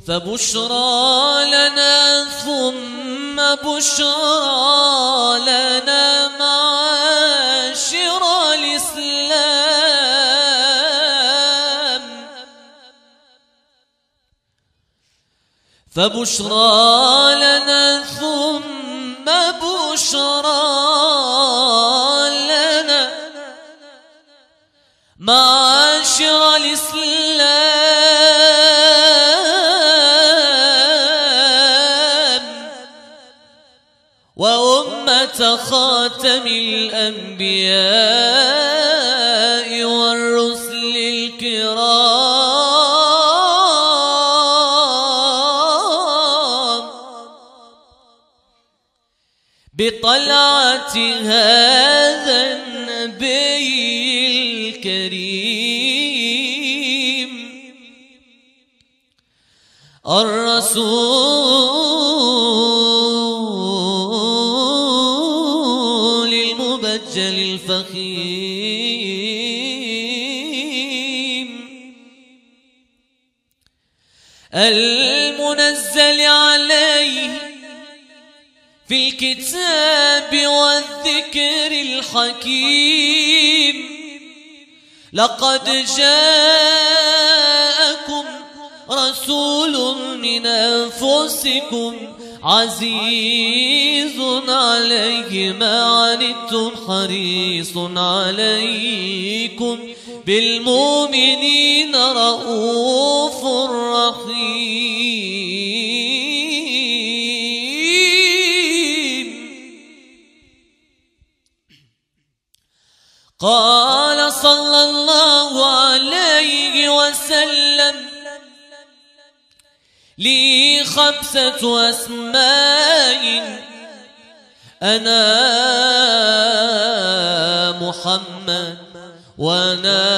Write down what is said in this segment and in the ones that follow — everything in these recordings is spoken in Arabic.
فبشرى لنا ثم بشرى لنا معاشر الإسلام. فبشرى لنا ثم بشرى لنا معاشر الإسلام وأمة خاتم الأنبياء والرسل الكرام بطلعة هذا النبي الكريم الرسول المبجل الفخيم المنزل عليه في الكتاب والذكر الحكيم. لقد جاءكم رسول من أنفسكم عزيز عليه ما عنتم حريص عليكم بالمؤمنين رؤوف رحيم. قال صلى الله عليه وسلم لي 5 أسماء أنا محمد وأنا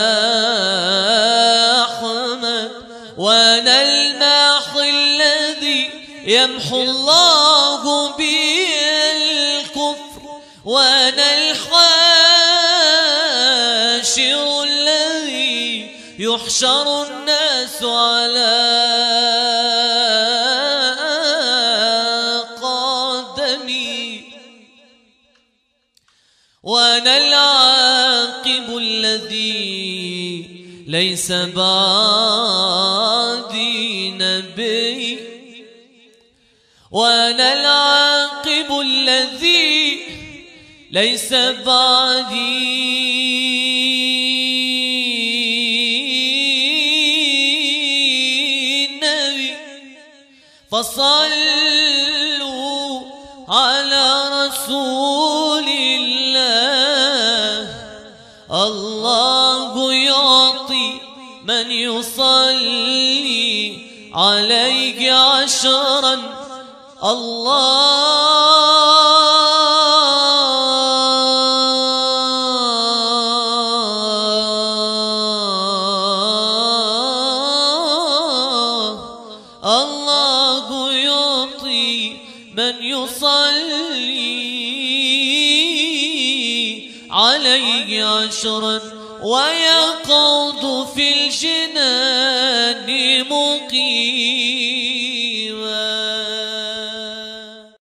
أحمد وأنا الماحي الذي يمحو الله به الكفر وأنا الحاشر الذي يحشر الناس على قدمي وأنا العاقب الذي ليس بعدي نبي وأنا العاقب الذي ليس بعدي نبي. فصلوا على رسول الله. الله يعطي من يصلي عليه 10. الله يعطي من يصلي عليه 10 ويقعد في الجنان